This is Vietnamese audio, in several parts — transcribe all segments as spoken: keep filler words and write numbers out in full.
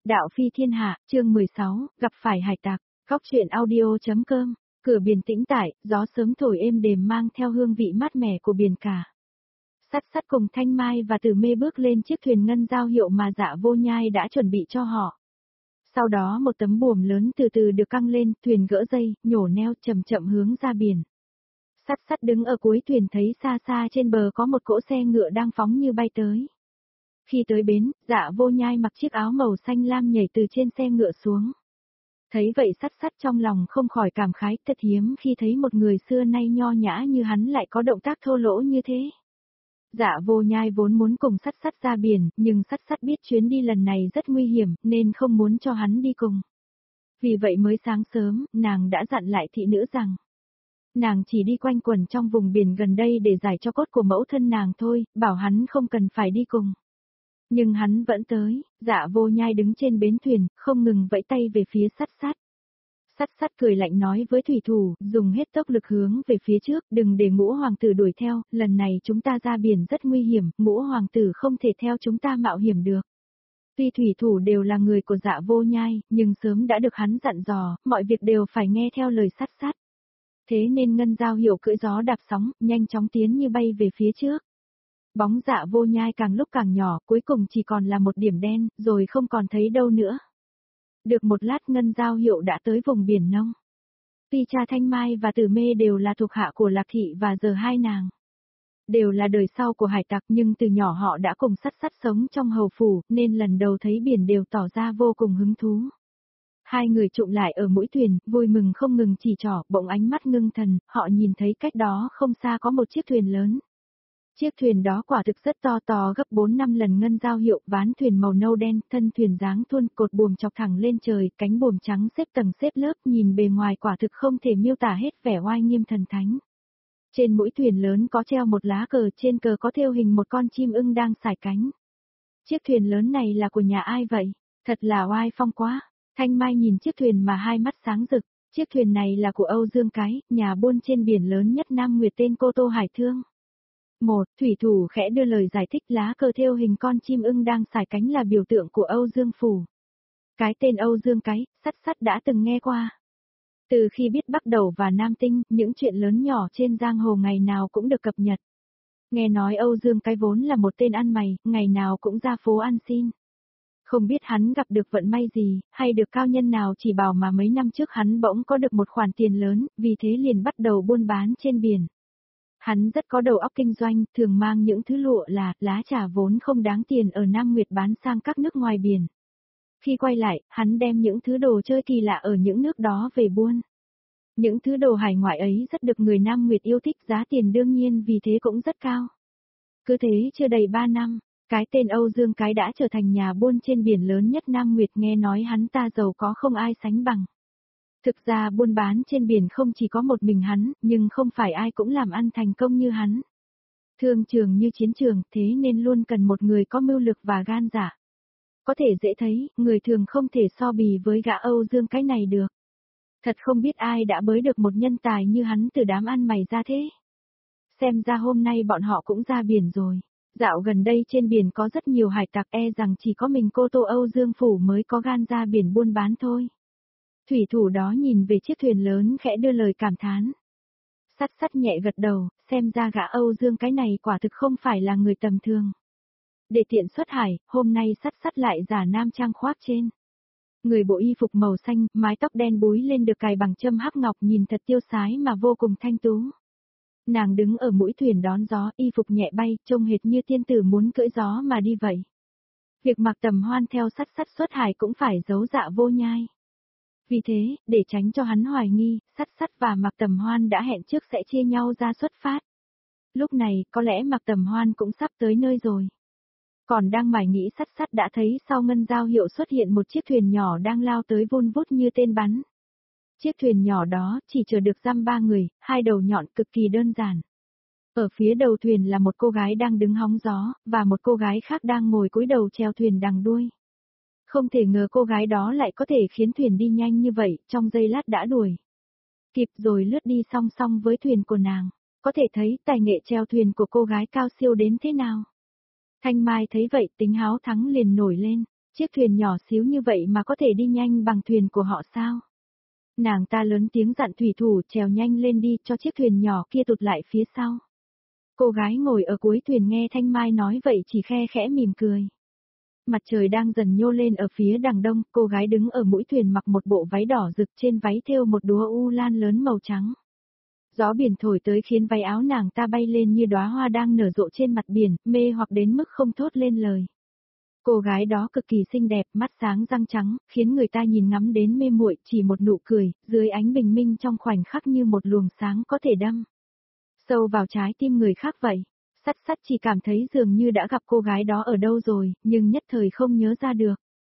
Đạo phi thiên hạ, chương mười sáu, gặp phải hải tặc, góc truyện audio.com, cửa biển tĩnh tại, gió sớm thổi êm đềm mang theo hương vị mát mẻ của biển cả. Sắt sắt cùng Thanh Mai và Tử Mê bước lên chiếc thuyền ngân giao hiệu mà Dạ Vô Nhai đã chuẩn bị cho họ. Sau đó một tấm buồm lớn từ từ được căng lên, thuyền gỡ dây, nhổ neo chậm chậm hướng ra biển. Sắt sắt đứng ở cuối thuyền thấy xa xa trên bờ có một cỗ xe ngựa đang phóng như bay tới. Khi tới bến, Dạ Vô Nhai mặc chiếc áo màu xanh lam nhảy từ trên xe ngựa xuống. Thấy vậy sắt sắt trong lòng không khỏi cảm khái, thật hiếm khi thấy một người xưa nay nho nhã như hắn lại có động tác thô lỗ như thế. Dạ Vô Nhai vốn muốn cùng sắt sắt ra biển, nhưng sắt sắt biết chuyến đi lần này rất nguy hiểm, nên không muốn cho hắn đi cùng. Vì vậy mới sáng sớm, nàng đã dặn lại thị nữ rằng, nàng chỉ đi quanh quẩn trong vùng biển gần đây để giải cho cốt của mẫu thân nàng thôi, bảo hắn không cần phải đi cùng. Nhưng hắn vẫn tới, Dạ Vô Nhai đứng trên bến thuyền, không ngừng vẫy tay về phía sắt sắt. Sắt sắt cười lạnh nói với thủy thủ, dùng hết tốc lực hướng về phía trước, đừng để Ngũ hoàng tử đuổi theo, lần này chúng ta ra biển rất nguy hiểm, Ngũ hoàng tử không thể theo chúng ta mạo hiểm được. Tuy thủy thủ đều là người của Dạ Vô Nhai, nhưng sớm đã được hắn dặn dò, mọi việc đều phải nghe theo lời sắt sắt. Thế nên ngân giao hiệu cưỡi gió đạp sóng, nhanh chóng tiến như bay về phía trước. Bóng Dạ Vô Nhai càng lúc càng nhỏ, cuối cùng chỉ còn là một điểm đen, rồi không còn thấy đâu nữa. Được một lát ngân giao hiệu đã tới vùng biển nông. Tuy cha Thanh Mai và Tử Mê đều là thuộc hạ của Lạc Thị và giờ hai nàng. Đều là đời sau của hải tặc nhưng từ nhỏ họ đã cùng sắt sắt sống trong hầu phủ, nên lần đầu thấy biển đều tỏ ra vô cùng hứng thú. Hai người trụm lại ở mũi thuyền, vui mừng không ngừng chỉ trỏ, bỗng ánh mắt ngưng thần, họ nhìn thấy cách đó không xa có một chiếc thuyền lớn. Chiếc thuyền đó quả thực rất to to gấp bốn năm lần ngân giao hiệu, ván thuyền màu nâu đen, thân thuyền dáng thuôn, cột buồm chọc thẳng lên trời, cánh buồm trắng xếp tầng xếp lớp, nhìn bề ngoài quả thực không thể miêu tả hết vẻ oai nghiêm thần thánh. Trên mũi thuyền lớn có treo một lá cờ, trên cờ có thêu hình một con chim ưng đang sải cánh. Chiếc thuyền lớn này là của nhà ai vậy? Thật là oai phong quá. Thanh Mai nhìn chiếc thuyền mà hai mắt sáng rực, chiếc thuyền này là của Âu Dương Cái, nhà buôn trên biển lớn nhất Nam Nguyệt tên Cô Tô Hải Thương. Một, thủy thủ khẽ đưa lời giải thích lá cờ thêu hình con chim ưng đang sải cánh là biểu tượng của Âu Dương Phủ. Cái tên Âu Dương Cái, sắt sắt đã từng nghe qua. Từ khi biết Bắc Đầu và Nam Tinh, những chuyện lớn nhỏ trên giang hồ ngày nào cũng được cập nhật. Nghe nói Âu Dương Cái vốn là một tên ăn mày, ngày nào cũng ra phố ăn xin. Không biết hắn gặp được vận may gì, hay được cao nhân nào chỉ bảo mà mấy năm trước hắn bỗng có được một khoản tiền lớn, vì thế liền bắt đầu buôn bán trên biển. Hắn rất có đầu óc kinh doanh, thường mang những thứ lụa là, lá trà vốn không đáng tiền ở Nam Nguyệt bán sang các nước ngoài biển. Khi quay lại, hắn đem những thứ đồ chơi kỳ lạ ở những nước đó về buôn. Những thứ đồ hải ngoại ấy rất được người Nam Nguyệt yêu thích, giá tiền đương nhiên vì thế cũng rất cao. Cứ thế chưa đầy ba năm, cái tên Âu Dương Cái đã trở thành nhà buôn trên biển lớn nhất Nam Nguyệt, nghe nói hắn ta giàu có không ai sánh bằng. Thực ra buôn bán trên biển không chỉ có một mình hắn, nhưng không phải ai cũng làm ăn thành công như hắn. Thương trường như chiến trường, thế nên luôn cần một người có mưu lược và gan dạ. Có thể dễ thấy, người thường không thể so bì với gã Âu Dương Cái này được. Thật không biết ai đã bới được một nhân tài như hắn từ đám ăn mày ra thế. Xem ra hôm nay bọn họ cũng ra biển rồi. Dạo gần đây trên biển có rất nhiều hải tặc, e rằng chỉ có mình Cô Tô Âu Dương Phủ mới có gan ra biển buôn bán thôi. Thủy thủ đó nhìn về chiếc thuyền lớn khẽ đưa lời cảm thán. Sắt sắt nhẹ gật đầu, xem ra gã Âu Dương Cái này quả thực không phải là người tầm thường. Để tiện xuất hải, hôm nay sắt sắt lại giả nam trang khoác trên. Người bộ y phục màu xanh, mái tóc đen búi lên được cài bằng châm hắc ngọc, nhìn thật tiêu sái mà vô cùng thanh tú. Nàng đứng ở mũi thuyền đón gió, y phục nhẹ bay, trông hệt như tiên tử muốn cưỡi gió mà đi vậy. Việc Mạc Tầm Hoan theo sắt sắt xuất hải cũng phải giấu Dạ Vô Nhai. Vì thế, để tránh cho hắn hoài nghi, sắt sắt và Mạc Tầm Hoan đã hẹn trước sẽ chia nhau ra xuất phát. Lúc này, có lẽ Mạc Tầm Hoan cũng sắp tới nơi rồi. Còn đang mải nghĩ sắt sắt đã thấy sau ngân giao hiệu xuất hiện một chiếc thuyền nhỏ đang lao tới vun vút như tên bắn. Chiếc thuyền nhỏ đó chỉ chở được giam ba người, hai đầu nhọn cực kỳ đơn giản. Ở phía đầu thuyền là một cô gái đang đứng hóng gió, và một cô gái khác đang ngồi cúi đầu chèo thuyền đằng đuôi. Không thể ngờ cô gái đó lại có thể khiến thuyền đi nhanh như vậy, trong giây lát đã đuổi kịp rồi lướt đi song song với thuyền của nàng. Có thể thấy tài nghệ chèo thuyền của cô gái cao siêu đến thế nào. Thanh Mai thấy vậy tính háo thắng liền nổi lên. Chiếc thuyền nhỏ xíu như vậy mà có thể đi nhanh bằng thuyền của họ sao? Nàng ta lớn tiếng dặn thủy thủ trèo nhanh lên đi cho chiếc thuyền nhỏ kia tụt lại phía sau. Cô gái ngồi ở cuối thuyền nghe Thanh Mai nói vậy chỉ khe khẽ mỉm cười. Mặt trời đang dần nhô lên ở phía đằng đông, cô gái đứng ở mũi thuyền mặc một bộ váy đỏ rực, trên váy thêu một đóa u lan lớn màu trắng. Gió biển thổi tới khiến váy áo nàng ta bay lên như đóa hoa đang nở rộ trên mặt biển, mê hoặc đến mức không thốt lên lời. Cô gái đó cực kỳ xinh đẹp, mắt sáng răng trắng, khiến người ta nhìn ngắm đến mê muội, chỉ một nụ cười, dưới ánh bình minh trong khoảnh khắc như một luồng sáng có thể đâm sâu vào trái tim người khác vậy. Sắt sắt chỉ cảm thấy dường như đã gặp cô gái đó ở đâu rồi, nhưng nhất thời không nhớ ra được.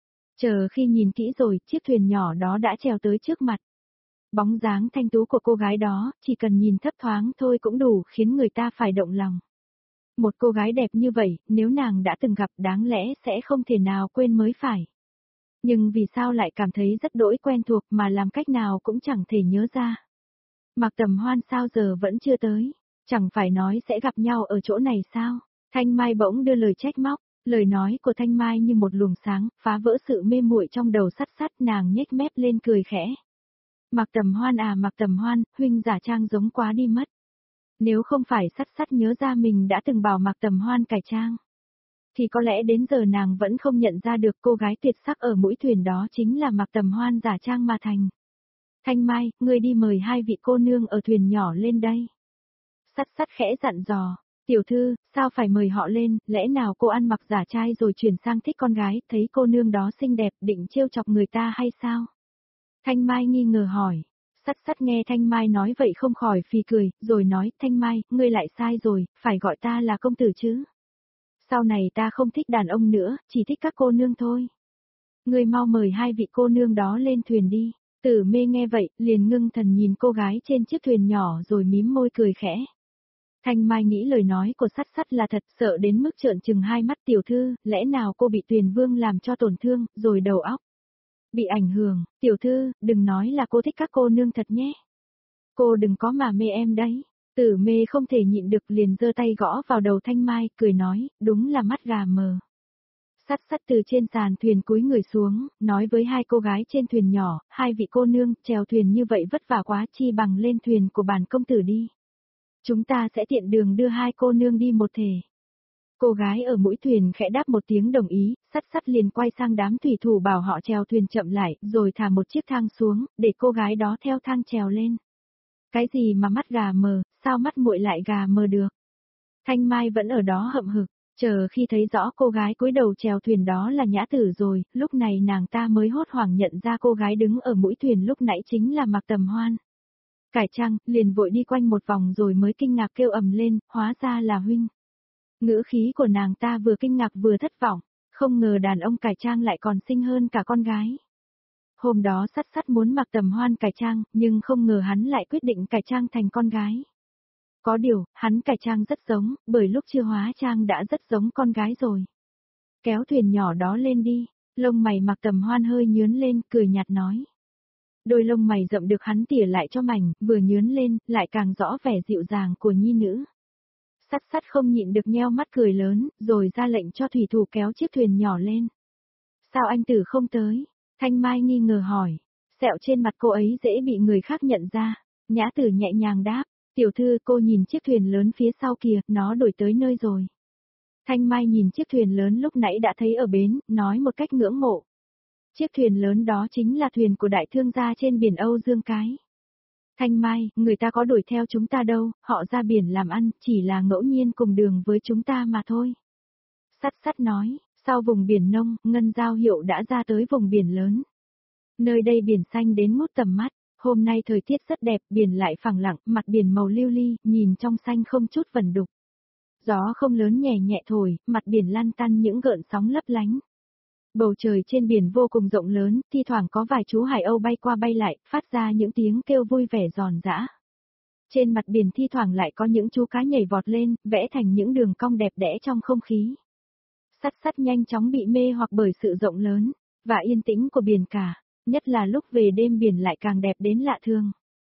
Chờ khi nhìn kỹ rồi, chiếc thuyền nhỏ đó đã trèo tới trước mặt. Bóng dáng thanh tú của cô gái đó, chỉ cần nhìn thấp thoáng thôi cũng đủ khiến người ta phải động lòng. Một cô gái đẹp như vậy, nếu nàng đã từng gặp đáng lẽ sẽ không thể nào quên mới phải. Nhưng vì sao lại cảm thấy rất đỗi quen thuộc mà làm cách nào cũng chẳng thể nhớ ra. Mạc Tầm Hoan sao giờ vẫn chưa tới, chẳng phải nói sẽ gặp nhau ở chỗ này sao? Thanh Mai bỗng đưa lời trách móc, lời nói của Thanh Mai như một luồng sáng, phá vỡ sự mê muội trong đầu sắt sắt, nàng nhếch mép lên cười khẽ. Mạc Tầm Hoan à Mạc Tầm Hoan, huynh giả trang giống quá đi mất. Nếu không phải sắt sắt nhớ ra mình đã từng bảo Mạc Tầm Hoan cải trang, thì có lẽ đến giờ nàng vẫn không nhận ra được cô gái tuyệt sắc ở mũi thuyền đó chính là Mạc Tầm Hoan giả trang mà thành. Thanh Mai, ngươi đi mời hai vị cô nương ở thuyền nhỏ lên đây. Sắt sắt khẽ dặn dò, tiểu thư, sao phải mời họ lên, lẽ nào cô ăn mặc giả trai rồi chuyển sang thích con gái, thấy cô nương đó xinh đẹp định trêu chọc người ta hay sao? Thanh Mai nghi ngờ hỏi. Sắt sắt nghe Thanh Mai nói vậy không khỏi phì cười, rồi nói, Thanh Mai, ngươi lại sai rồi, phải gọi ta là công tử chứ. Sau này ta không thích đàn ông nữa, chỉ thích các cô nương thôi. Ngươi mau mời hai vị cô nương đó lên thuyền đi. Tử Mê nghe vậy, liền ngưng thần nhìn cô gái trên chiếc thuyền nhỏ rồi mím môi cười khẽ. Thanh Mai nghĩ lời nói của sắt sắt là thật, sợ đến mức trợn trừng hai mắt, tiểu thư, lẽ nào cô bị Tuyền Vương làm cho tổn thương, rồi đầu óc bị ảnh hưởng, tiểu thư, đừng nói là cô thích các cô nương thật nhé. Cô đừng có mà mê em đấy. Tử Mê không thể nhịn được liền giơ tay gõ vào đầu Thanh Mai, cười nói, đúng là mắt gà mờ. Sắt sắt từ trên sàn thuyền cúi người xuống, nói với hai cô gái trên thuyền nhỏ, hai vị cô nương, chèo thuyền như vậy vất vả quá, chi bằng lên thuyền của bản công tử đi. Chúng ta sẽ tiện đường đưa hai cô nương đi một thể. Cô gái ở mũi thuyền khẽ đáp một tiếng đồng ý, sắt sắt liền quay sang đám thủy thủ bảo họ chèo thuyền chậm lại, rồi thả một chiếc thang xuống, để cô gái đó theo thang trèo lên. Cái gì mà mắt gà mờ, sao mắt muội lại gà mờ được? Thanh Mai vẫn ở đó hậm hực, chờ khi thấy rõ cô gái cúi đầu chèo thuyền đó là Nhã Tử rồi, lúc này nàng ta mới hốt hoảng nhận ra cô gái đứng ở mũi thuyền lúc nãy chính là Mạc Tầm Hoan. Cải trang, liền vội đi quanh một vòng rồi mới kinh ngạc kêu ầm lên, hóa ra là huynh. Ngữ khí của nàng ta vừa kinh ngạc vừa thất vọng, không ngờ đàn ông cải trang lại còn xinh hơn cả con gái. Hôm đó sắt sắt muốn Mạc Tầm Hoan cải trang, nhưng không ngờ hắn lại quyết định cải trang thành con gái. Có điều, hắn cải trang rất giống, bởi lúc chưa hóa trang đã rất giống con gái rồi. Kéo thuyền nhỏ đó lên đi, lông mày Mạc Tầm Hoan hơi nhướn lên, cười nhạt nói. Đôi lông mày rậm được hắn tỉa lại cho mảnh, vừa nhướn lên, lại càng rõ vẻ dịu dàng của nhi nữ. Sắt sắt không nhịn được nheo mắt cười lớn, rồi ra lệnh cho thủy thủ kéo chiếc thuyền nhỏ lên. Sao anh tử không tới? Thanh Mai nghi ngờ hỏi. Sẹo trên mặt cô ấy dễ bị người khác nhận ra. Nhã Tử nhẹ nhàng đáp. Tiểu thư, cô nhìn chiếc thuyền lớn phía sau kìa, nó đổi tới nơi rồi. Thanh Mai nhìn chiếc thuyền lớn lúc nãy đã thấy ở bến, nói một cách ngưỡng mộ. Chiếc thuyền lớn đó chính là thuyền của đại thương gia trên biển Âu Dương Cái. Thanh Mai, người ta có đuổi theo chúng ta đâu, họ ra biển làm ăn, chỉ là ngẫu nhiên cùng đường với chúng ta mà thôi. Sắt sắt nói, sau vùng biển nông, ngân giao hiệu đã ra tới vùng biển lớn. Nơi đây biển xanh đến ngút tầm mắt, hôm nay thời tiết rất đẹp, biển lại phẳng lặng, mặt biển màu lưu ly, nhìn trong xanh không chút vẩn đục. Gió không lớn nhẹ nhẹ thổi, mặt biển lăn tăn những gợn sóng lấp lánh. Bầu trời trên biển vô cùng rộng lớn, thi thoảng có vài chú hải âu bay qua bay lại, phát ra những tiếng kêu vui vẻ giòn giã. Trên mặt biển thi thoảng lại có những chú cá nhảy vọt lên, vẽ thành những đường cong đẹp đẽ trong không khí. Sắt sắt nhanh chóng bị mê hoặc bởi sự rộng lớn và yên tĩnh của biển cả, nhất là lúc về đêm biển lại càng đẹp đến lạ thường.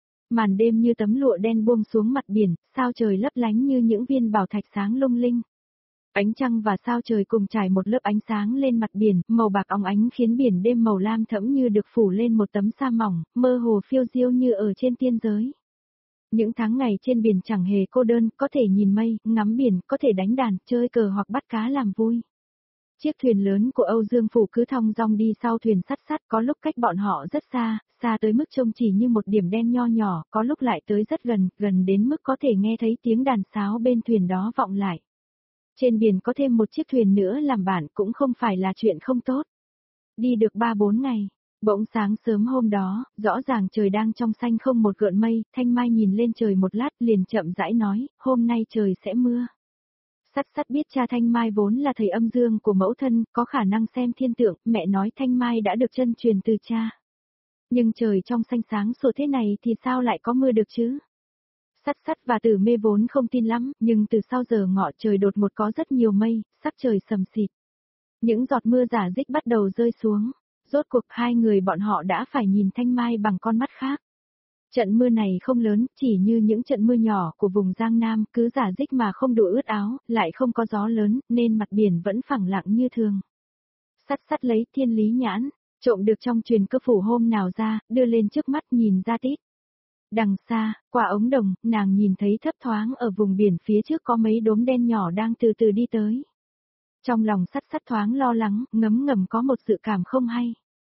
Màn đêm như tấm lụa đen buông xuống mặt biển, sao trời lấp lánh như những viên bảo thạch sáng lung linh. Ánh trăng và sao trời cùng trải một lớp ánh sáng lên mặt biển, màu bạc óng ánh khiến biển đêm màu lam thẫm như được phủ lên một tấm sa mỏng, mơ hồ phiêu diêu như ở trên tiên giới. Những tháng ngày trên biển chẳng hề cô đơn, có thể nhìn mây, ngắm biển, có thể đánh đàn, chơi cờ hoặc bắt cá làm vui. Chiếc thuyền lớn của Âu Dương Phủ cứ thong dong đi sau thuyền sắt sắt, có lúc cách bọn họ rất xa, xa tới mức trông chỉ như một điểm đen nho nhỏ, có lúc lại tới rất gần, gần đến mức có thể nghe thấy tiếng đàn sáo bên thuyền đó vọng lại. Trên biển có thêm một chiếc thuyền nữa làm bạn cũng không phải là chuyện không tốt. Đi được ba bốn ngày, bỗng sáng sớm hôm đó, rõ ràng trời đang trong xanh không một gợn mây, Thanh Mai nhìn lên trời một lát liền chậm rãi nói, hôm nay trời sẽ mưa. Sắt sắt biết cha Thanh Mai vốn là thầy âm dương của mẫu thân, có khả năng xem thiên tượng, mẹ nói Thanh Mai đã được chân truyền từ cha. Nhưng trời trong xanh sáng sủa thế này thì sao lại có mưa được chứ? Sắt sắt và Tử Mê vốn không tin lắm, nhưng từ sau giờ ngọ trời đột một có rất nhiều mây, sắc trời sầm xịt. Những giọt mưa rả rích bắt đầu rơi xuống, rốt cuộc hai người bọn họ đã phải nhìn Thanh Mai bằng con mắt khác. Trận mưa này không lớn, chỉ như những trận mưa nhỏ của vùng Giang Nam, cứ rả rích mà không đủ ướt áo, lại không có gió lớn, nên mặt biển vẫn phẳng lặng như thường. Sắt sắt lấy thiên lý nhãn, trộm được trong truyền cơ phủ hôm nào ra, đưa lên trước mắt nhìn ra tít. Đằng xa, qua ống đồng, nàng nhìn thấy thấp thoáng ở vùng biển phía trước có mấy đốm đen nhỏ đang từ từ đi tới. Trong lòng sắt sắt thoáng lo lắng, ngấm ngầm có một sự cảm không hay.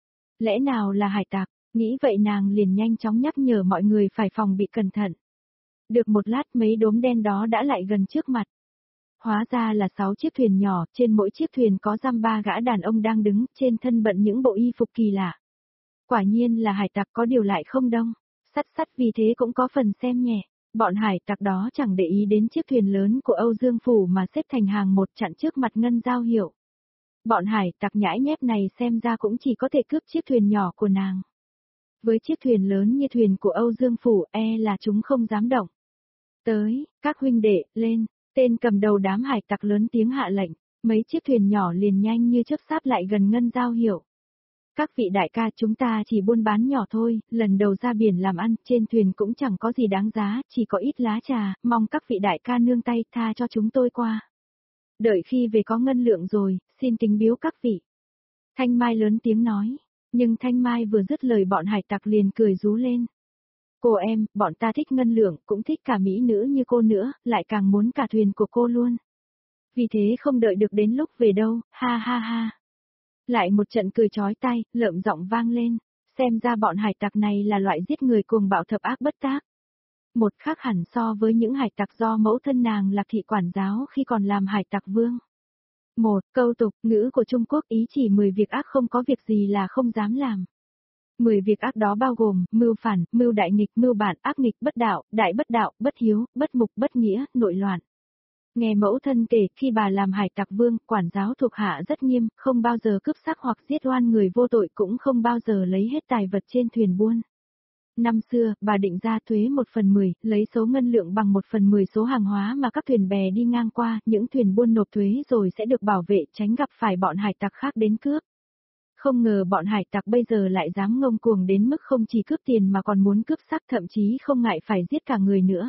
Lẽ nào là hải tặc, nghĩ vậy nàng liền nhanh chóng nhắc nhở mọi người phải phòng bị cẩn thận. Được một lát mấy đốm đen đó đã lại gần trước mặt. Hóa ra là sáu chiếc thuyền nhỏ, trên mỗi chiếc thuyền có giam ba gã đàn ông đang đứng, trên thân bận những bộ y phục kỳ lạ. Quả nhiên là hải tặc, có điều lại không đông. Sắt sắt vì thế cũng có phần xem nhẹ. Bọn hải tặc đó chẳng để ý đến chiếc thuyền lớn của Âu Dương Phủ mà xếp thành hàng một chặn trước mặt ngân giao hiệu. Bọn hải tặc nhãi nhép này xem ra cũng chỉ có thể cướp chiếc thuyền nhỏ của nàng. Với chiếc thuyền lớn như thuyền của Âu Dương Phủ e là chúng không dám động. Tới, các huynh đệ, lên, tên cầm đầu đám hải tặc lớn tiếng hạ lệnh, mấy chiếc thuyền nhỏ liền nhanh như chớp sát lại gần ngân giao hiệu. Các vị đại ca, chúng ta chỉ buôn bán nhỏ thôi, lần đầu ra biển làm ăn, trên thuyền cũng chẳng có gì đáng giá, chỉ có ít lá trà, mong các vị đại ca nương tay tha cho chúng tôi qua. Đợi khi về có ngân lượng rồi, xin kính biếu các vị. Thanh Mai lớn tiếng nói, nhưng Thanh Mai vừa dứt lời bọn hải tặc liền cười rú lên. Cô em, bọn ta thích ngân lượng, cũng thích cả mỹ nữ như cô nữa, lại càng muốn cả thuyền của cô luôn. Vì thế không đợi được đến lúc về đâu, ha ha ha. Lại một trận cười chói tai, lợm giọng vang lên, xem ra bọn hải tặc này là loại giết người cuồng bạo thập ác bất tác. Một khác hẳn so với những hải tặc do mẫu thân nàng Lạc Thị quản giáo khi còn làm hải tặc vương. Một, câu tục, ngữ của Trung Quốc ý chỉ mười việc ác không có việc gì là không dám làm. mười việc ác đó bao gồm, mưu phản, mưu đại nghịch, mưu bản, ác nghịch, bất đạo, đại bất đạo, bất hiếu, bất mục, bất nghĩa, nội loạn. Nghe mẫu thân kể, khi bà làm hải tặc vương, quản giáo thuộc hạ rất nghiêm, không bao giờ cướp sắc hoặc giết oan người vô tội, cũng không bao giờ lấy hết tài vật trên thuyền buôn. Năm xưa, bà định ra thuế một phần mười, lấy số ngân lượng bằng một phần mười số hàng hóa mà các thuyền bè đi ngang qua, những thuyền buôn nộp thuế rồi sẽ được bảo vệ, tránh gặp phải bọn hải tặc khác đến cướp. Không ngờ bọn hải tặc bây giờ lại dám ngông cuồng đến mức không chỉ cướp tiền mà còn muốn cướp sắc, thậm chí không ngại phải giết cả người nữa.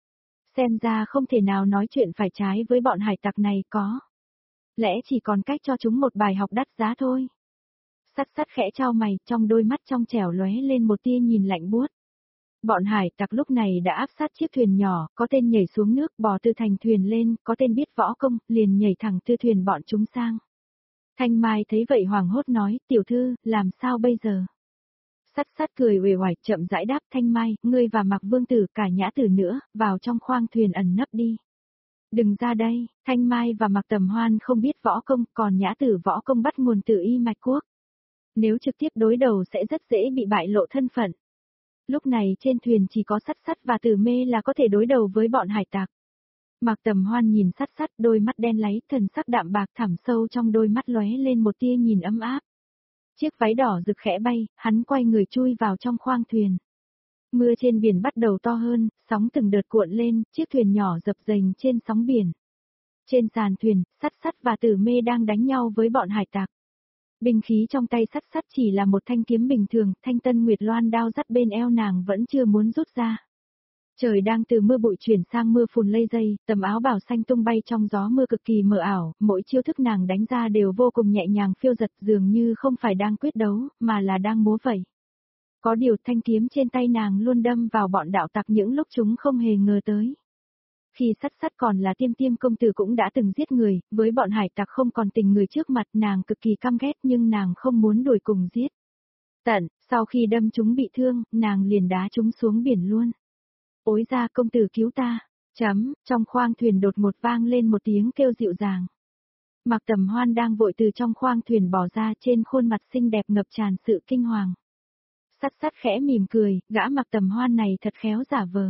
Xem ra không thể nào nói chuyện phải trái với bọn hải tặc này có. Lẽ chỉ còn cách cho chúng một bài học đắt giá thôi. Sắt sắt khẽ chau mày, trong đôi mắt trong trẻo lóe lên một tia nhìn lạnh buốt. Bọn hải tặc lúc này đã áp sát chiếc thuyền nhỏ, có tên nhảy xuống nước bò từ thành thuyền lên, có tên biết võ công, liền nhảy thẳng từ thuyền bọn chúng sang. Thanh Mai thấy vậy hoảng hốt nói, tiểu thư, làm sao bây giờ? Sắt sắt cười uể oải chậm rãi đáp, Thanh Mai, ngươi và Mạc Vương Tử cả Nhã Tử nữa, vào trong khoang thuyền ẩn nấp đi. Đừng ra đây, Thanh Mai và Mạc Tầm Hoan không biết võ công, còn Nhã Tử võ công bắt nguồn từ Y Mạch Quốc. Nếu trực tiếp đối đầu sẽ rất dễ bị bại lộ thân phận. Lúc này trên thuyền chỉ có Sắt Sắt và Tử Mê là có thể đối đầu với bọn hải tặc. Mạc Tầm Hoan nhìn Sắt Sắt, đôi mắt đen láy, thần sắc đạm bạc thẳm sâu trong đôi mắt lóe lên một tia nhìn ấm áp. Chiếc váy đỏ rực khẽ bay, hắn quay người chui vào trong khoang thuyền. Mưa trên biển bắt đầu to hơn, sóng từng đợt cuộn lên, chiếc thuyền nhỏ dập dềnh trên sóng biển. Trên sàn thuyền, Sắt Sắt và Tử Mê đang đánh nhau với bọn hải tặc. Binh khí trong tay Sắt Sắt chỉ là một thanh kiếm bình thường, thanh Tân Nguyệt Loan đao dắt bên eo nàng vẫn chưa muốn rút ra. Trời đang từ mưa bụi chuyển sang mưa phùn lây dây, tầm áo bào xanh tung bay trong gió mưa cực kỳ mờ ảo, mỗi chiêu thức nàng đánh ra đều vô cùng nhẹ nhàng phiêu dật dường như không phải đang quyết đấu, mà là đang múa vậy. Có điều thanh kiếm trên tay nàng luôn đâm vào bọn đạo tặc những lúc chúng không hề ngờ tới. Khi Sắt Sắt còn là Tiêm Tiêm công tử cũng đã từng giết người, với bọn hải tặc không còn tình người trước mặt nàng cực kỳ căm ghét nhưng nàng không muốn đuổi cùng giết. Tận, sau khi đâm chúng bị thương, nàng liền đá chúng xuống biển luôn. Ối ra công tử cứu ta, chấm, trong khoang thuyền đột ngột vang lên một tiếng kêu dịu dàng. Mạc Tầm Hoan đang vội từ trong khoang thuyền bỏ ra, trên khuôn mặt xinh đẹp ngập tràn sự kinh hoàng. Sắt Sắt khẽ mỉm cười, gã Mạc Tầm Hoan này thật khéo giả vờ.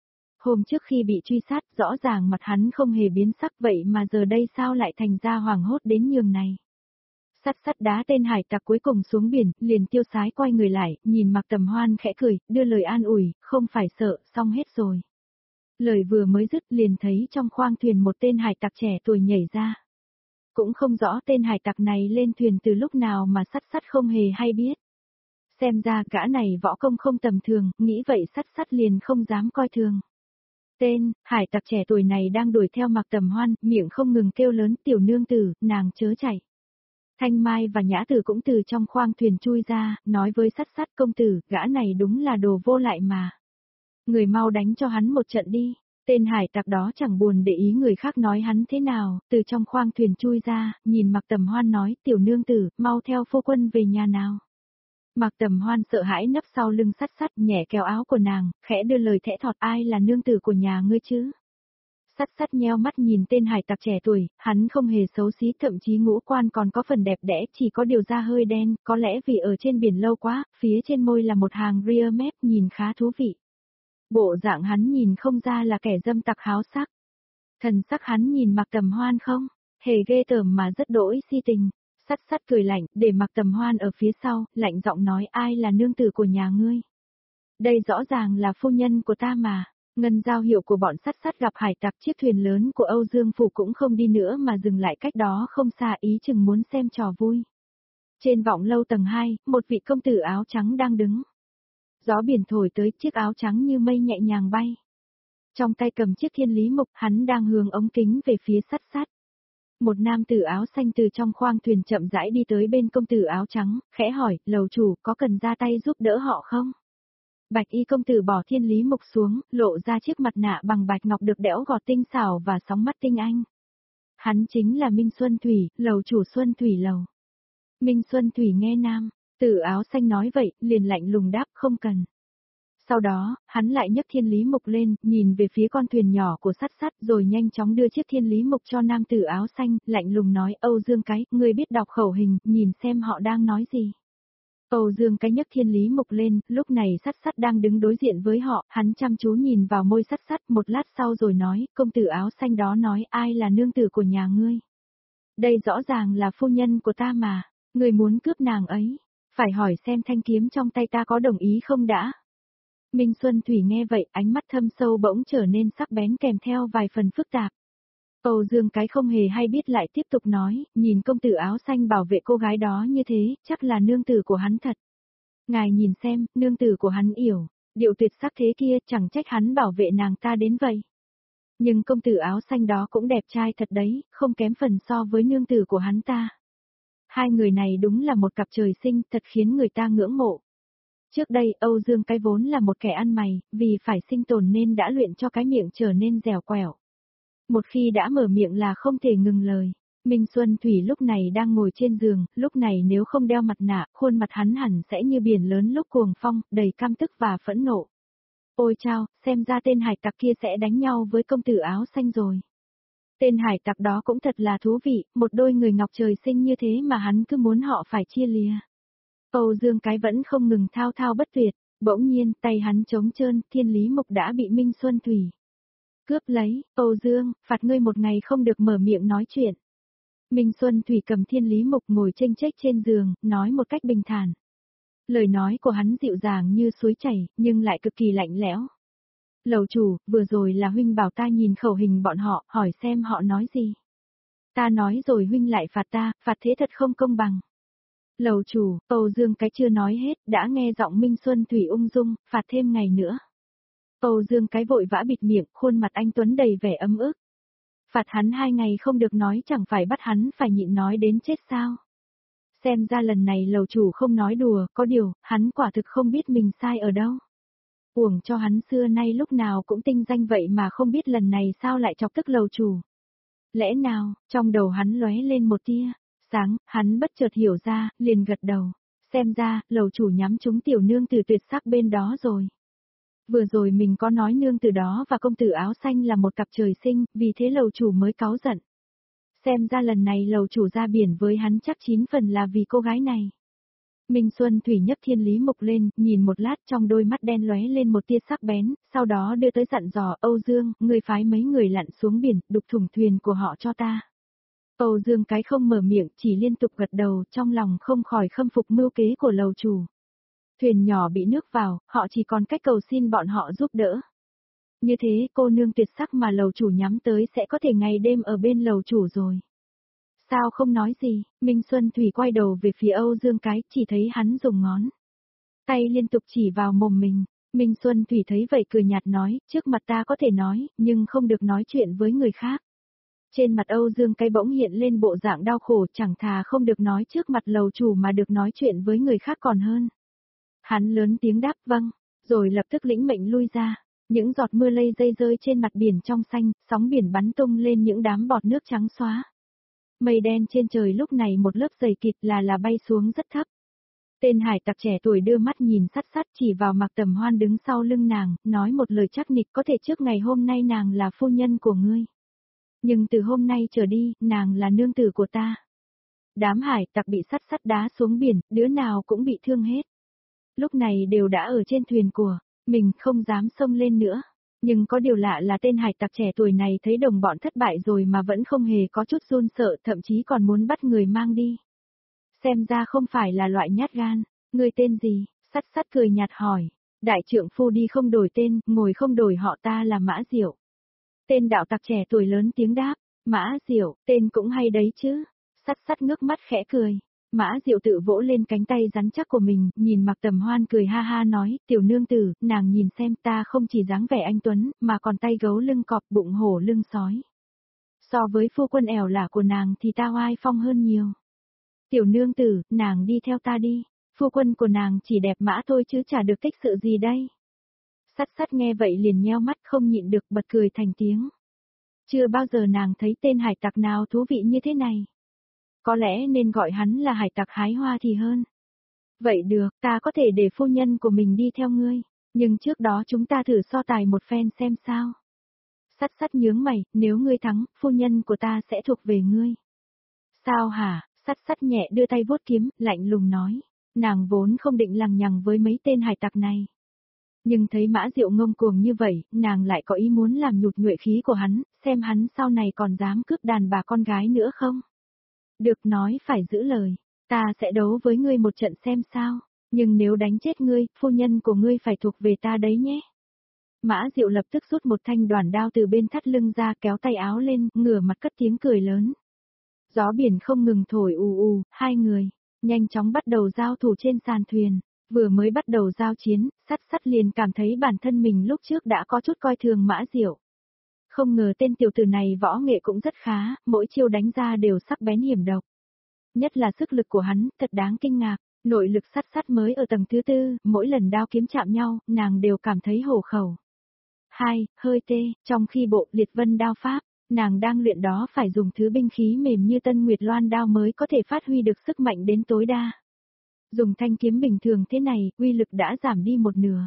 Hôm trước khi bị truy sát, rõ ràng mặt hắn không hề biến sắc vậy mà giờ đây sao lại thành ra hoảng hốt đến nhường này. Sắt Sắt đá tên hải tặc cuối cùng xuống biển, liền tiêu sái quay người lại, nhìn Mạc Tầm Hoan khẽ cười, đưa lời an ủi, không phải sợ, xong hết rồi. Lời vừa mới dứt liền thấy trong khoang thuyền một tên hải tặc trẻ tuổi nhảy ra. Cũng không rõ tên hải tặc này lên thuyền từ lúc nào mà Sắt Sắt không hề hay biết. Xem ra gã này võ công không tầm thường, nghĩ vậy Sắt Sắt liền không dám coi thường. Tên, hải tặc trẻ tuổi này đang đuổi theo Mạc Tầm Hoan, miệng không ngừng kêu lớn tiểu nương tử, nàng chớ chạy. Thanh Mai và Nhã Tử cũng từ trong khoang thuyền chui ra, nói với Sắt Sắt công tử, gã này đúng là đồ vô lại mà. Người mau đánh cho hắn một trận đi. Tên hải tặc đó chẳng buồn để ý người khác nói hắn thế nào, từ trong khoang thuyền chui ra, nhìn Mạc Tầm Hoan nói, tiểu nương tử, mau theo phu quân về nhà nào. Mạc Tầm Hoan sợ hãi nấp sau lưng Sắt Sắt, nhẹ kéo áo của nàng, khẽ đưa lời thẽ thọt, ai là nương tử của nhà ngươi chứ? Sắt Sắt nheo mắt nhìn tên hải tặc trẻ tuổi, hắn không hề xấu xí, thậm chí ngũ quan còn có phần đẹp đẽ, chỉ có điều da hơi đen, có lẽ vì ở trên biển lâu quá, phía trên môi là một hàng ria mép nhìn khá thú vị. Bộ dạng hắn nhìn không ra là kẻ dâm tặc háo sắc. Thần sắc hắn nhìn Mạc Tầm Hoan không, hề ghê tởm mà rất đỗi si tình. Sắt Sắt cười lạnh, để Mạc Tầm Hoan ở phía sau, lạnh giọng nói ai là nương tử của nhà ngươi. Đây rõ ràng là phu nhân của ta mà. Ngân giao hiệu của bọn Sắt Sắt gặp hải tặc, chiếc thuyền lớn của Âu Dương Phủ cũng không đi nữa mà dừng lại cách đó không xa, ý chừng muốn xem trò vui. Trên vọng lâu tầng hai, một vị công tử áo trắng đang đứng. Gió biển thổi tới, chiếc áo trắng như mây nhẹ nhàng bay. Trong tay cầm chiếc thiên lý mục, hắn đang hướng ống kính về phía Sắt Sắt. Một nam tử áo xanh từ trong khoang thuyền chậm rãi đi tới bên công tử áo trắng, khẽ hỏi, lầu chủ, có cần ra tay giúp đỡ họ không? Bạch y công tử bỏ thiên lý mục xuống, lộ ra chiếc mặt nạ bằng bạch ngọc được đẽo gọt tinh xảo và sóng mắt tinh anh. Hắn chính là Minh Xuân Thủy, lầu chủ Xuân Thủy lầu. Minh Xuân Thủy nghe nam tử áo xanh nói vậy, liền lạnh lùng đáp không cần. Sau đó, hắn lại nhấc thiên lý mục lên, nhìn về phía con thuyền nhỏ của Sắt Sắt rồi nhanh chóng đưa chiếc thiên lý mục cho nam tử áo xanh, lạnh lùng nói Âu Dương Cái, ngươi biết đọc khẩu hình, nhìn xem họ đang nói gì. Âu Dương Cái nhấc thiên lý mục lên, lúc này Sắt Sắt đang đứng đối diện với họ, hắn chăm chú nhìn vào môi Sắt Sắt một lát sau rồi nói, công tử áo xanh đó nói ai là nương tử của nhà ngươi. Đây rõ ràng là phu nhân của ta mà, ngươi muốn cướp nàng ấy, phải hỏi xem thanh kiếm trong tay ta có đồng ý không đã. Minh Xuân Thủy nghe vậy, ánh mắt thâm sâu bỗng trở nên sắc bén kèm theo vài phần phức tạp. Âu Dương Cái không hề hay biết lại tiếp tục nói, nhìn công tử áo xanh bảo vệ cô gái đó như thế, chắc là nương tử của hắn thật. Ngài nhìn xem, nương tử của hắn yểu, điệu tuyệt sắc thế kia, chẳng trách hắn bảo vệ nàng ta đến vậy. Nhưng công tử áo xanh đó cũng đẹp trai thật đấy, không kém phần so với nương tử của hắn ta. Hai người này đúng là một cặp trời sinh, thật khiến người ta ngưỡng mộ. Trước đây Âu Dương Cái vốn là một kẻ ăn mày, vì phải sinh tồn nên đã luyện cho cái miệng trở nên dẻo quẹo. Một khi đã mở miệng là không thể ngừng lời. Minh Xuân Thủy lúc này đang ngồi trên giường, lúc này nếu không đeo mặt nạ, khuôn mặt hắn hẳn sẽ như biển lớn lúc cuồng phong, đầy căm tức và phẫn nộ. Ôi chao, xem ra tên hải tặc kia sẽ đánh nhau với công tử áo xanh rồi. Tên hải tặc đó cũng thật là thú vị, một đôi người ngọc trời sinh như thế mà hắn cứ muốn họ phải chia lìa. Âu Dương Cái vẫn không ngừng thao thao bất tuyệt, bỗng nhiên tay hắn trống trơn, thiên lý mục đã bị Minh Xuân Thủy cướp lấy. Âu Dương, phạt ngươi một ngày không được mở miệng nói chuyện. Minh Xuân Thủy cầm thiên lý mục ngồi chênh chếch trên giường, nói một cách bình thản. Lời nói của hắn dịu dàng như suối chảy, nhưng lại cực kỳ lạnh lẽo. Lầu chủ, vừa rồi là huynh bảo ta nhìn khẩu hình bọn họ, hỏi xem họ nói gì. Ta nói rồi huynh lại phạt ta, phạt thế thật không công bằng. Lầu chủ, Âu Dương Cái chưa nói hết, đã nghe giọng Minh Xuân Thủy ung dung, phạt thêm ngày nữa. Âu Dương cái vội vã bịt miệng, khuôn mặt anh Tuấn đầy vẻ ấm ức. Phạt hắn hai ngày không được nói chẳng phải bắt hắn phải nhịn nói đến chết sao. Xem ra lần này lầu chủ không nói đùa, có điều, hắn quả thực không biết mình sai ở đâu. Uổng cho hắn xưa nay lúc nào cũng tinh danh vậy mà không biết lần này sao lại chọc tức lầu chủ. Lẽ nào, trong đầu hắn lóe lên một tia, sáng, hắn bất chợt hiểu ra, liền gật đầu. Xem ra, lầu chủ nhắm trúng tiểu nương tử tuyệt sắc bên đó rồi. Vừa rồi mình có nói nương tử đó và công tử áo xanh là một cặp trời sinh, vì thế lầu chủ mới cáu giận. Xem ra lần này lầu chủ ra biển với hắn chắc chín phần là vì cô gái này. Minh Xuân Thủy nhấc Thiên Lý Mục lên, nhìn một lát trong đôi mắt đen lóe lên một tia sắc bén, sau đó đưa tới dặn dò Âu Dương, người phái mấy người lặn xuống biển, đục thủng thuyền của họ cho ta. Âu Dương cái không mở miệng, chỉ liên tục gật đầu, trong lòng không khỏi khâm phục mưu kế của lầu chủ. Thuyền nhỏ bị nước vào, họ chỉ còn cách cầu xin bọn họ giúp đỡ. Như thế cô nương tuyệt sắc mà lầu chủ nhắm tới sẽ có thể ngày đêm ở bên lầu chủ rồi. Sao không nói gì, Minh Xuân Thủy quay đầu về phía Âu Dương cái, chỉ thấy hắn dùng ngón tay liên tục chỉ vào mồm mình. Minh Xuân Thủy thấy vậy cười nhạt nói, trước mặt ta có thể nói, nhưng không được nói chuyện với người khác. Trên mặt Âu Dương cái bỗng hiện lên bộ dạng đau khổ, chẳng thà không được nói trước mặt lầu chủ mà được nói chuyện với người khác còn hơn. Hắn lớn tiếng đáp vâng, rồi lập tức lĩnh mệnh lui ra. Những giọt mưa lây dây rơi trên mặt biển trong xanh, sóng biển bắn tung lên những đám bọt nước trắng xóa. Mây đen trên trời lúc này một lớp dày kịt là là bay xuống rất thấp. Tên hải tặc trẻ tuổi đưa mắt nhìn sắt sắt chỉ vào Mạc Tầm Hoan đứng sau lưng nàng, nói một lời chắc nịch có thể trước ngày hôm nay nàng là phu nhân của ngươi. Nhưng từ hôm nay trở đi, nàng là nương tử của ta. Đám hải tặc bị sắt sắt đá xuống biển, đứa nào cũng bị thương hết. Lúc này đều đã ở trên thuyền của mình, không dám xông lên nữa. Nhưng có điều lạ là tên hải tặc trẻ tuổi này thấy đồng bọn thất bại rồi mà vẫn không hề có chút run sợ, thậm chí còn muốn bắt người mang đi. Xem ra không phải là loại nhát gan. Ngươi tên gì? Sắt sắt cười nhạt hỏi. Đại trượng phu đi không đổi tên, ngồi không đổi họ, ta là Mã Diệu. Tên đạo tặc trẻ tuổi lớn tiếng đáp. Mã Diệu, tên cũng hay đấy chứ. Sắt sắt ngước mắt khẽ cười. Mã Diệu tự vỗ lên cánh tay rắn chắc của mình, nhìn Mạc Tầm Hoan cười ha ha nói, tiểu nương tử, nàng nhìn xem ta không chỉ dáng vẻ anh tuấn, mà còn tay gấu lưng cọp bụng hổ lưng sói. So với phu quân ẻo lả của nàng thì ta oai phong hơn nhiều. Tiểu nương tử, nàng đi theo ta đi, phu quân của nàng chỉ đẹp mã thôi chứ chả được tích sự gì đây. Sắt sắt nghe vậy liền nheo mắt không nhịn được bật cười thành tiếng. Chưa bao giờ nàng thấy tên hải tặc nào thú vị như thế này. Có lẽ nên gọi hắn là hải tặc hái hoa thì hơn. Vậy được, ta có thể để phu nhân của mình đi theo ngươi, nhưng trước đó chúng ta thử so tài một phen xem sao. Sắt sắt nhướng mày, nếu ngươi thắng, phu nhân của ta sẽ thuộc về ngươi. Sao hả? Sắt sắt nhẹ đưa tay vuốt kiếm, lạnh lùng nói. Nàng vốn không định lằng nhằng với mấy tên hải tặc này. Nhưng thấy Mã Diệu ngông cuồng như vậy, nàng lại có ý muốn làm nhụt nhuệ khí của hắn, xem hắn sau này còn dám cướp đàn bà con gái nữa không. Được, nói phải giữ lời, ta sẽ đấu với ngươi một trận xem sao, nhưng nếu đánh chết ngươi, phu nhân của ngươi phải thuộc về ta đấy nhé. Mã Diệu lập tức rút một thanh đoàn đao từ bên thắt lưng ra, kéo tay áo lên, ngửa mặt cất tiếng cười lớn. Gió biển không ngừng thổi ù ù, hai người nhanh chóng bắt đầu giao thủ trên sàn thuyền. Vừa mới bắt đầu giao chiến, sắt sắt liền cảm thấy bản thân mình lúc trước đã có chút coi thường Mã Diệu. Không ngờ tên tiểu tử này võ nghệ cũng rất khá, mỗi chiêu đánh ra đều sắc bén hiểm độc. Nhất là sức lực của hắn, thật đáng kinh ngạc, nội lực sắt sắt mới ở tầng thứ tư, mỗi lần đao kiếm chạm nhau, nàng đều cảm thấy hổ khẩu. Hai, hơi tê, trong khi bộ liệt vân đao pháp, nàng đang luyện đó phải dùng thứ binh khí mềm như Tân Nguyệt Loan đao mới có thể phát huy được sức mạnh đến tối đa. Dùng thanh kiếm bình thường thế này, uy lực đã giảm đi một nửa.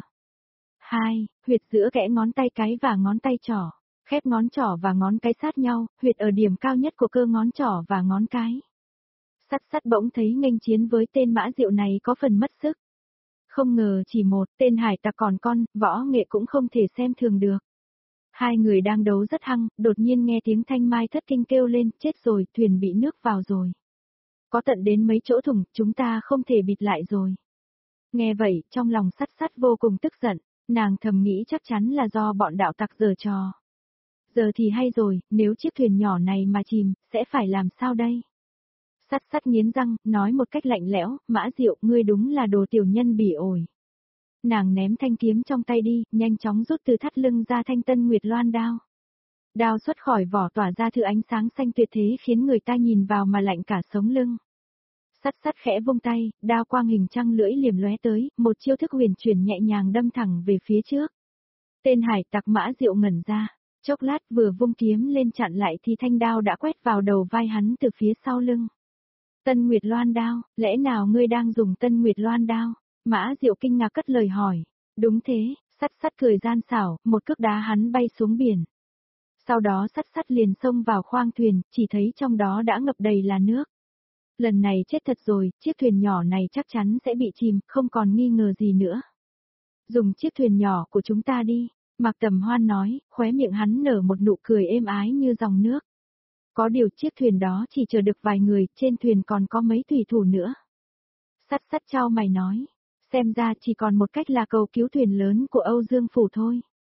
Hai, huyệt giữa kẽ ngón tay cái và ngón tay trỏ. Khép ngón trỏ và ngón cái sát nhau, huyệt ở điểm cao nhất của cơ ngón trỏ và ngón cái. Sắt sắt bỗng thấy nghênh chiến với tên Mã Diệu này có phần mất sức. Không ngờ chỉ một tên hải tặc còn con, võ nghệ cũng không thể xem thường được. Hai người đang đấu rất hăng, đột nhiên nghe tiếng thanh mai thất kinh kêu lên, chết rồi, thuyền bị nước vào rồi. Có tận đến mấy chỗ thủng, chúng ta không thể bịt lại rồi. Nghe vậy, trong lòng sắt sắt vô cùng tức giận, nàng thầm nghĩ chắc chắn là do bọn đạo tặc giở trò. Giờ thì hay rồi, nếu chiếc thuyền nhỏ này mà chìm, sẽ phải làm sao đây? Sắt sắt nghiến răng, nói một cách lạnh lẽo, Mã Diệu, ngươi đúng là đồ tiểu nhân bỉ ổi. Nàng ném thanh kiếm trong tay đi, nhanh chóng rút từ thắt lưng ra thanh Tân Nguyệt Loan đao. Đao xuất khỏi vỏ tỏa ra thứ ánh sáng xanh tuyệt thế khiến người ta nhìn vào mà lạnh cả sống lưng. Sắt sắt khẽ vung tay, đao quang hình trăng lưỡi liềm lóe tới, một chiêu thức huyền chuyển nhẹ nhàng đâm thẳng về phía trước. Tên hải tặc Mã Diệu ngẩn ra, chốc lát vừa vung kiếm lên chặn lại thì thanh đao đã quét vào đầu vai hắn từ phía sau lưng. Tân Nguyệt Loan đao, lẽ nào ngươi đang dùng Tân Nguyệt Loan đao? Mã Diệu kinh ngạc cất lời hỏi. Đúng thế, sắt sắt cười gian xảo, một cước đá hắn bay xuống biển. Sau đó sắt sắt liền xông vào khoang thuyền, chỉ thấy trong đó đã ngập đầy là nước. Lần này chết thật rồi, chiếc thuyền nhỏ này chắc chắn sẽ bị chìm, không còn nghi ngờ gì nữa. Dùng chiếc thuyền nhỏ của chúng ta đi, Mạc Tầm Hoan nói, khóe miệng hắn nở một nụ cười êm ái như dòng nước. Có điều chiếc thuyền đó chỉ chở được vài người, trên thuyền còn có mấy thủy thủ nữa. Sắt sắt chau mày nói, xem ra chỉ còn một cách là cầu cứu thuyền lớn của Âu Dương Phủ thôi.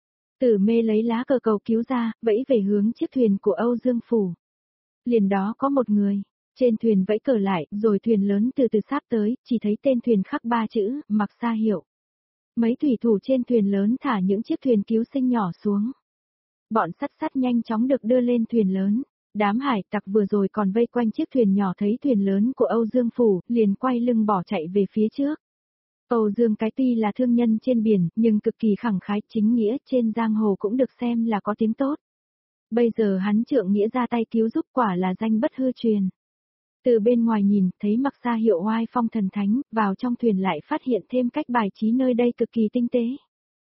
Tử Mê lấy lá cờ cầu cứu ra, vẫy về hướng chiếc thuyền của Âu Dương Phủ. Liền đó có một người, trên thuyền vẫy cờ lại, rồi thuyền lớn từ từ sáp tới, chỉ thấy tên thuyền khắc ba chữ, Mặc Sa Hiệu. Mấy thủy thủ trên thuyền lớn thả những chiếc thuyền cứu sinh nhỏ xuống. Bọn sắt sắt nhanh chóng được đưa lên thuyền lớn. Đám hải tặc vừa rồi còn vây quanh chiếc thuyền nhỏ thấy thuyền lớn của Âu Dương Phủ, liền quay lưng bỏ chạy về phía trước. Âu Dương cái tuy là thương nhân trên biển, nhưng cực kỳ khẳng khái chính nghĩa trên giang hồ cũng được xem là có tiếng tốt. Bây giờ hắn trượng nghĩa ra tay cứu giúp quả là danh bất hư truyền. Từ bên ngoài nhìn, thấy Mặc Sa Hiệu oai phong thần thánh, vào trong thuyền lại phát hiện thêm cách bài trí nơi đây cực kỳ tinh tế.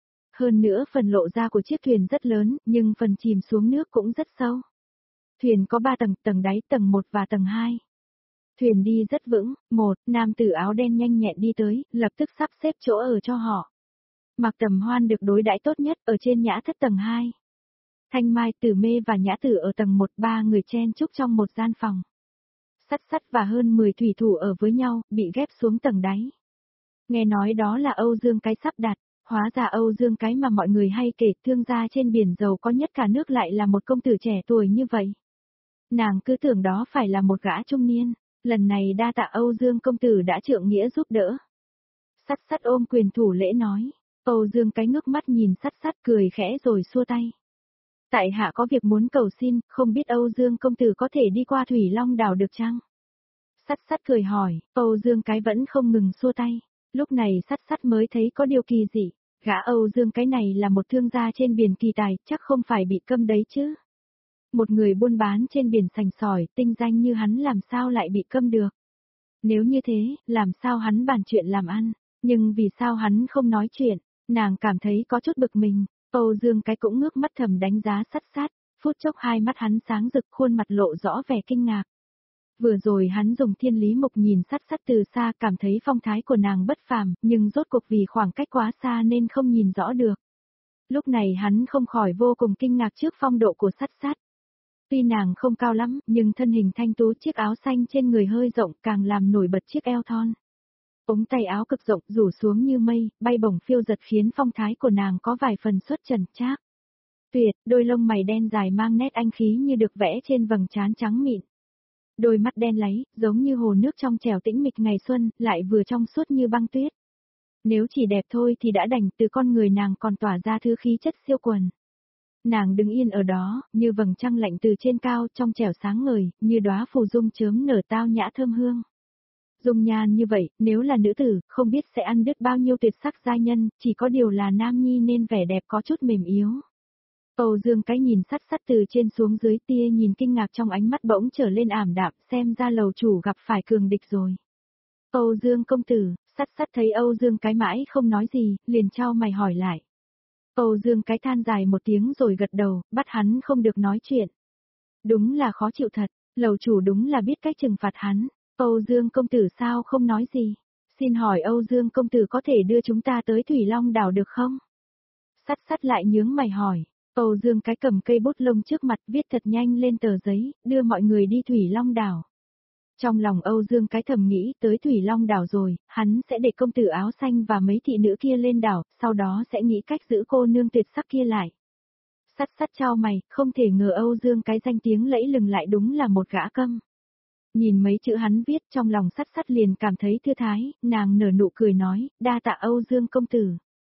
Hơn nữa phần lộ ra của chiếc thuyền rất lớn, nhưng phần chìm xuống nước cũng rất sâu. Thuyền có ba tầng, tầng đáy, tầng một và tầng hai. Thuyền đi rất vững, một, nam tử áo đen nhanh nhẹn đi tới, lập tức sắp xếp chỗ ở cho họ. Mạc Tầm Hoan được đối đãi tốt nhất ở trên nhã thất tầng hai. Thanh Mai, Tử Mê và Nhã Tử ở tầng một, ba người chen chúc trong một gian phòng. Sắt sắt và hơn mười thủy thủ ở với nhau, bị ghép xuống tầng đáy. Nghe nói đó là Âu Dương cái sắp đặt, hóa ra Âu Dương cái mà mọi người hay kể thương gia trên biển giàu có nhất cả nước lại là một công tử trẻ tuổi như vậy. Nàng cứ tưởng đó phải là một gã trung niên, lần này đa tạ Âu Dương công tử đã trượng nghĩa giúp đỡ. Sắt sắt ôm quyền thủ lễ nói, Âu Dương cái ngước mắt nhìn sắt sắt cười khẽ rồi xua tay. Tại hạ có việc muốn cầu xin, không biết Âu Dương công tử có thể đi qua Thủy Long đảo được chăng? Sắt sắt cười hỏi, Âu Dương cái vẫn không ngừng xua tay. Lúc này sắt sắt mới thấy có điều kỳ dị, gã Âu Dương cái này là một thương gia trên biển kỳ tài, chắc không phải bị câm đấy chứ. Một người buôn bán trên biển sành sỏi, tinh danh như hắn làm sao lại bị câm được. Nếu như thế, làm sao hắn bàn chuyện làm ăn, nhưng vì sao hắn không nói chuyện, nàng cảm thấy có chút bực mình. Âu Dương cái cũng ngước mắt thầm đánh giá sắt sát, phút chốc hai mắt hắn sáng rực khuôn mặt lộ rõ vẻ kinh ngạc. Vừa rồi hắn dùng thiên lý mục nhìn sắt sắt từ xa cảm thấy phong thái của nàng bất phàm, nhưng rốt cuộc vì khoảng cách quá xa nên không nhìn rõ được. Lúc này hắn không khỏi vô cùng kinh ngạc trước phong độ của sắt sắt. Tuy nàng không cao lắm, nhưng thân hình thanh tú chiếc áo xanh trên người hơi rộng càng làm nổi bật chiếc eo thon. Ống tay áo cực rộng rủ xuống như mây, bay bổng phiêu giật khiến phong thái của nàng có vài phần xuất trần trác. Tuyệt, đôi lông mày đen dài mang nét anh khí như được vẽ trên vầng trán trắng mịn. Đôi mắt đen láy, giống như hồ nước trong trẻo tĩnh mịch ngày xuân, lại vừa trong suốt như băng tuyết. Nếu chỉ đẹp thôi thì đã đành, từ con người nàng còn tỏa ra thứ khí chất siêu quần. Nàng đứng yên ở đó, như vầng trăng lạnh từ trên cao, trong trẻo sáng ngời, như đóa phù dung chớm nở tao nhã thơm hương. Dung nhan như vậy, nếu là nữ tử, không biết sẽ ăn đứt bao nhiêu tuyệt sắc giai nhân, chỉ có điều là nam nhi nên vẻ đẹp có chút mềm yếu. Âu Dương cái nhìn sắt sắt từ trên xuống dưới, tia nhìn kinh ngạc trong ánh mắt bỗng trở lên ảm đạm, xem ra lầu chủ gặp phải cường địch rồi. Âu Dương công tử, sắt sắt thấy Âu Dương cái mãi không nói gì, liền chau mày hỏi lại. Âu Dương cái than dài một tiếng rồi gật đầu, bắt hắn không được nói chuyện. Đúng là khó chịu thật, lầu chủ đúng là biết cách trừng phạt hắn. Âu Dương công tử sao không nói gì? Xin hỏi Âu Dương công tử có thể đưa chúng ta tới Thủy Long đảo được không? Sắt sắt lại nhướng mày hỏi. Âu Dương cái cầm cây bút lông trước mặt viết thật nhanh lên tờ giấy, đưa mọi người đi Thủy Long đảo. Trong lòng Âu Dương cái thầm nghĩ tới Thủy Long đảo rồi, hắn sẽ để công tử áo xanh và mấy thị nữ kia lên đảo, sau đó sẽ nghĩ cách giữ cô nương tuyệt sắc kia lại. Sắt sắt chau mày, không thể ngờ Âu Dương cái danh tiếng lẫy lừng lại đúng là một gã câm. Nhìn mấy chữ hắn viết trong lòng sắt sắt liền cảm thấy thư thái, nàng nở nụ cười nói, đa tạ Âu Dương công tử.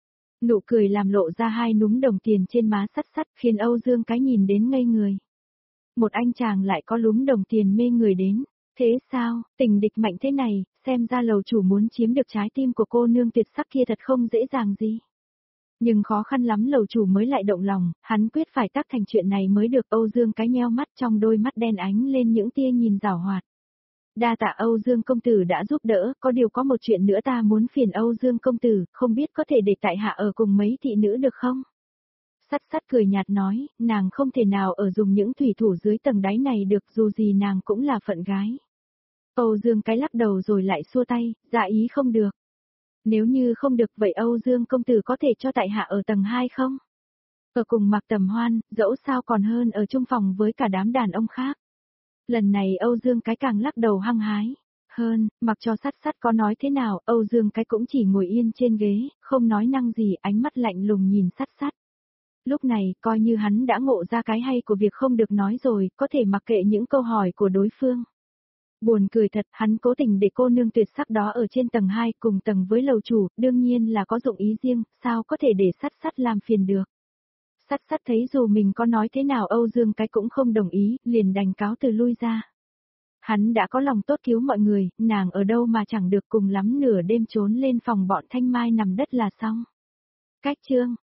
Nụ cười làm lộ ra hai núm đồng tiền trên má sắt sắt khiến Âu Dương cái nhìn đến ngây người. Một anh chàng lại có lúm đồng tiền mê người đến. Thế sao, tình địch mạnh thế này, xem ra lầu chủ muốn chiếm được trái tim của cô nương tuyệt sắc kia thật không dễ dàng gì. Nhưng khó khăn lắm lầu chủ mới lại động lòng, hắn quyết phải tác thành chuyện này mới được. Âu Dương cái nheo mắt, trong đôi mắt đen ánh lên những tia nhìn giảo hoạt. Đa tạ Âu Dương công tử đã giúp đỡ, có điều có một chuyện nữa ta muốn phiền Âu Dương công tử, không biết có thể để tại hạ ở cùng mấy thị nữ được không? Sắt sắt cười nhạt nói, nàng không thể nào ở dùng những thủy thủ dưới tầng đáy này được, dù gì nàng cũng là phận gái. Âu Dương cái lắc đầu rồi lại xua tay, dạ ý không được. Nếu như không được vậy Âu Dương công tử có thể cho tại hạ ở tầng hai không? Ở cùng Mạc Tầm Hoan, dẫu sao còn hơn ở chung phòng với cả đám đàn ông khác. Lần này Âu Dương cái càng lắc đầu hăng hái. Hơn, mặc cho sắt sắt có nói thế nào, Âu Dương cái cũng chỉ ngồi yên trên ghế, không nói năng gì, ánh mắt lạnh lùng nhìn sắt sắt. Lúc này, coi như hắn đã ngộ ra cái hay của việc không được nói rồi, có thể mặc kệ những câu hỏi của đối phương. Buồn cười thật, hắn cố tình để cô nương tuyệt sắc đó ở trên tầng hai cùng tầng với lầu chủ, đương nhiên là có dụng ý riêng, sao có thể để sắt sắt làm phiền được. Sắt sắt thấy dù mình có nói thế nào Âu Dương cái cũng không đồng ý, liền đành cáo từ lui ra. Hắn đã có lòng tốt cứu mọi người, nàng ở đâu mà chẳng được, cùng lắm nửa đêm trốn lên phòng bọn Thanh Mai nằm đất là xong. Cách chương